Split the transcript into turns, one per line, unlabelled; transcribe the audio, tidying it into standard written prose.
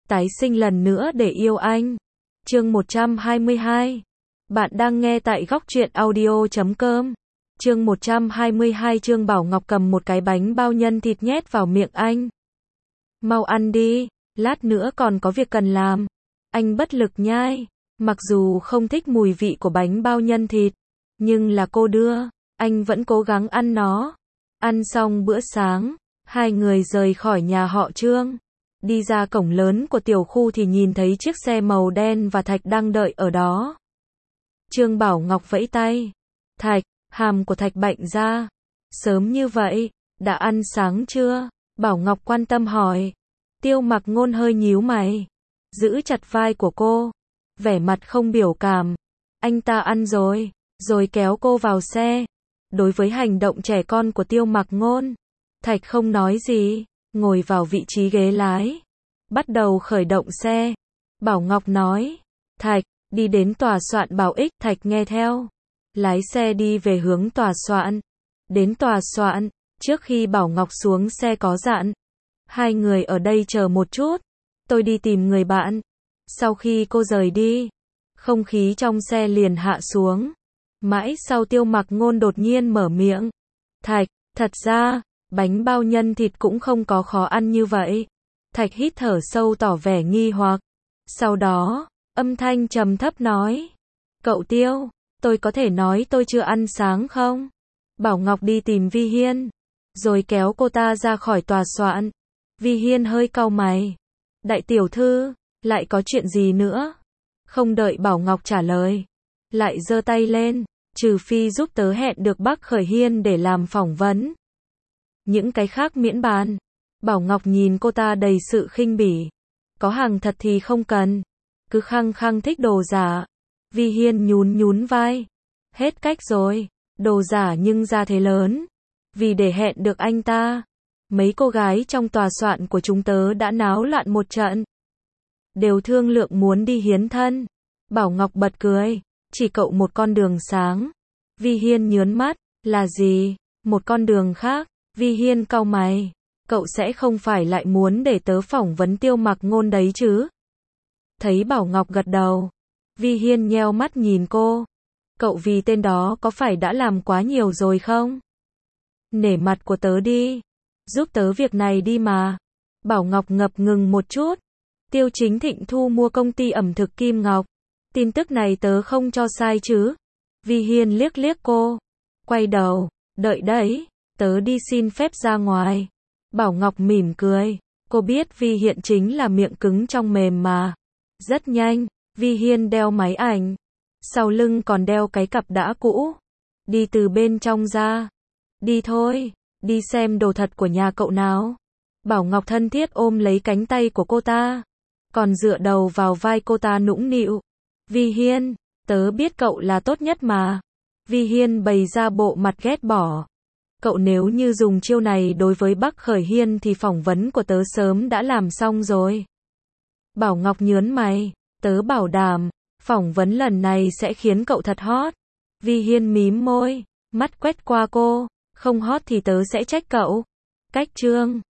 tái sinh lần nữa để yêu anh. Chương 122. Bạn đang nghe tại góc truyện audio.com. Chương 122. Trương Bảo Ngọc cầm một cái bánh bao nhân thịt nhét vào miệng anh. Mau ăn đi, lát nữa còn có việc cần làm. Anh bất lực nhai, mặc dù không thích mùi vị của bánh bao nhân thịt, nhưng là cô đưa, anh vẫn cố gắng ăn nó. Ăn xong bữa sáng, hai người rời khỏi nhà họ Trương. Đi ra cổng lớn của tiểu khu thì nhìn thấy chiếc xe màu đen và Thạch đang đợi ở đó. Trương Bảo Ngọc vẫy tay. Thạch, hàm của Thạch bạnh ra. Sớm như vậy, đã ăn sáng chưa? Bảo Ngọc quan tâm hỏi. Tiêu Mặc Ngôn hơi nhíu mày, giữ chặt vai của cô, vẻ mặt không biểu cảm. Anh ta ăn rồi kéo cô vào xe. Đối với hành động trẻ con của Tiêu Mặc Ngôn, Thạch không nói gì, ngồi vào vị trí ghế lái, bắt đầu khởi động xe. Bảo Ngọc nói, Thạch, đi đến tòa soạn Bảo Ích. Thạch nghe theo, lái xe đi về hướng tòa soạn. Đến tòa soạn, trước khi Bảo Ngọc xuống xe có dặn, hai người ở đây chờ một chút, tôi đi tìm người bạn. Sau khi cô rời đi, không khí trong xe liền hạ xuống. Mãi sau Tiêu Mặc Ngôn đột nhiên mở miệng. Thạch, thật ra, bánh bao nhân thịt cũng không có khó ăn như vậy. Thạch hít thở sâu tỏ vẻ nghi hoặc. Sau đó, âm thanh trầm thấp nói. Cậu Tiêu, tôi có thể nói tôi chưa ăn sáng không? Bảo Ngọc đi tìm Vi Hiên, rồi kéo cô ta ra khỏi tòa soạn. Vi Hiên hơi cau mày. Đại tiểu thư, lại có chuyện gì nữa? Không đợi Bảo Ngọc trả lời, lại giơ tay lên, trừ phi giúp tớ hẹn được Bắc Khởi Hiên để làm phỏng vấn. Những cái khác miễn bàn. Bảo Ngọc nhìn cô ta đầy sự khinh bỉ. Có hàng thật thì không cần, cứ khăng khăng thích đồ giả. Vi Hiên nhún vai. Hết cách rồi, đồ giả nhưng ra thế lớn. Vì để hẹn được anh ta, mấy cô gái trong tòa soạn của chúng tớ đã náo loạn một trận. Đều thương lượng muốn đi hiến thân. Bảo Ngọc bật cười. Chỉ cậu một con đường sáng. Vi Hiên nhớn mắt. Là gì? Một con đường khác? Vi Hiên cau mày. Cậu sẽ không phải lại muốn để tớ phỏng vấn Tiêu Mặc Ngôn đấy chứ? Thấy Bảo Ngọc gật đầu, Vi Hiên nheo mắt nhìn cô. Cậu vì tên đó có phải đã làm quá nhiều rồi không? Nể mặt của tớ đi, giúp tớ việc này đi mà. Bảo Ngọc ngập ngừng một chút. Tiêu Chính Thịnh thu mua công ty ẩm thực Kim Ngọc. Tin tức này tớ không cho sai chứ? Vi Hiên liếc cô, quay đầu. Đợi đấy, tớ đi xin phép ra ngoài. Bảo Ngọc mỉm cười. Cô biết Vi Hiên chính là miệng cứng trong mềm mà. Rất nhanh, Vi Hiên đeo máy ảnh, sau lưng còn đeo cái cặp đã cũ. Đi từ bên trong ra. Đi thôi, đi xem đồ thật của nhà cậu nào. Bảo Ngọc thân thiết ôm lấy cánh tay của cô ta, còn dựa đầu vào vai cô ta nũng nịu. Vi Hiên, tớ biết cậu là tốt nhất mà. Vi Hiên bày ra bộ mặt ghét bỏ. Cậu nếu như dùng chiêu này đối với Bắc Khởi Hiên thì phỏng vấn của tớ sớm đã làm xong rồi. Bảo Ngọc nhớn mày. Tớ bảo đảm, phỏng vấn lần này sẽ khiến cậu thật hot. Vi Hiên mím môi, mắt quét qua cô. Không hot thì tớ sẽ trách cậu. Cách Trương.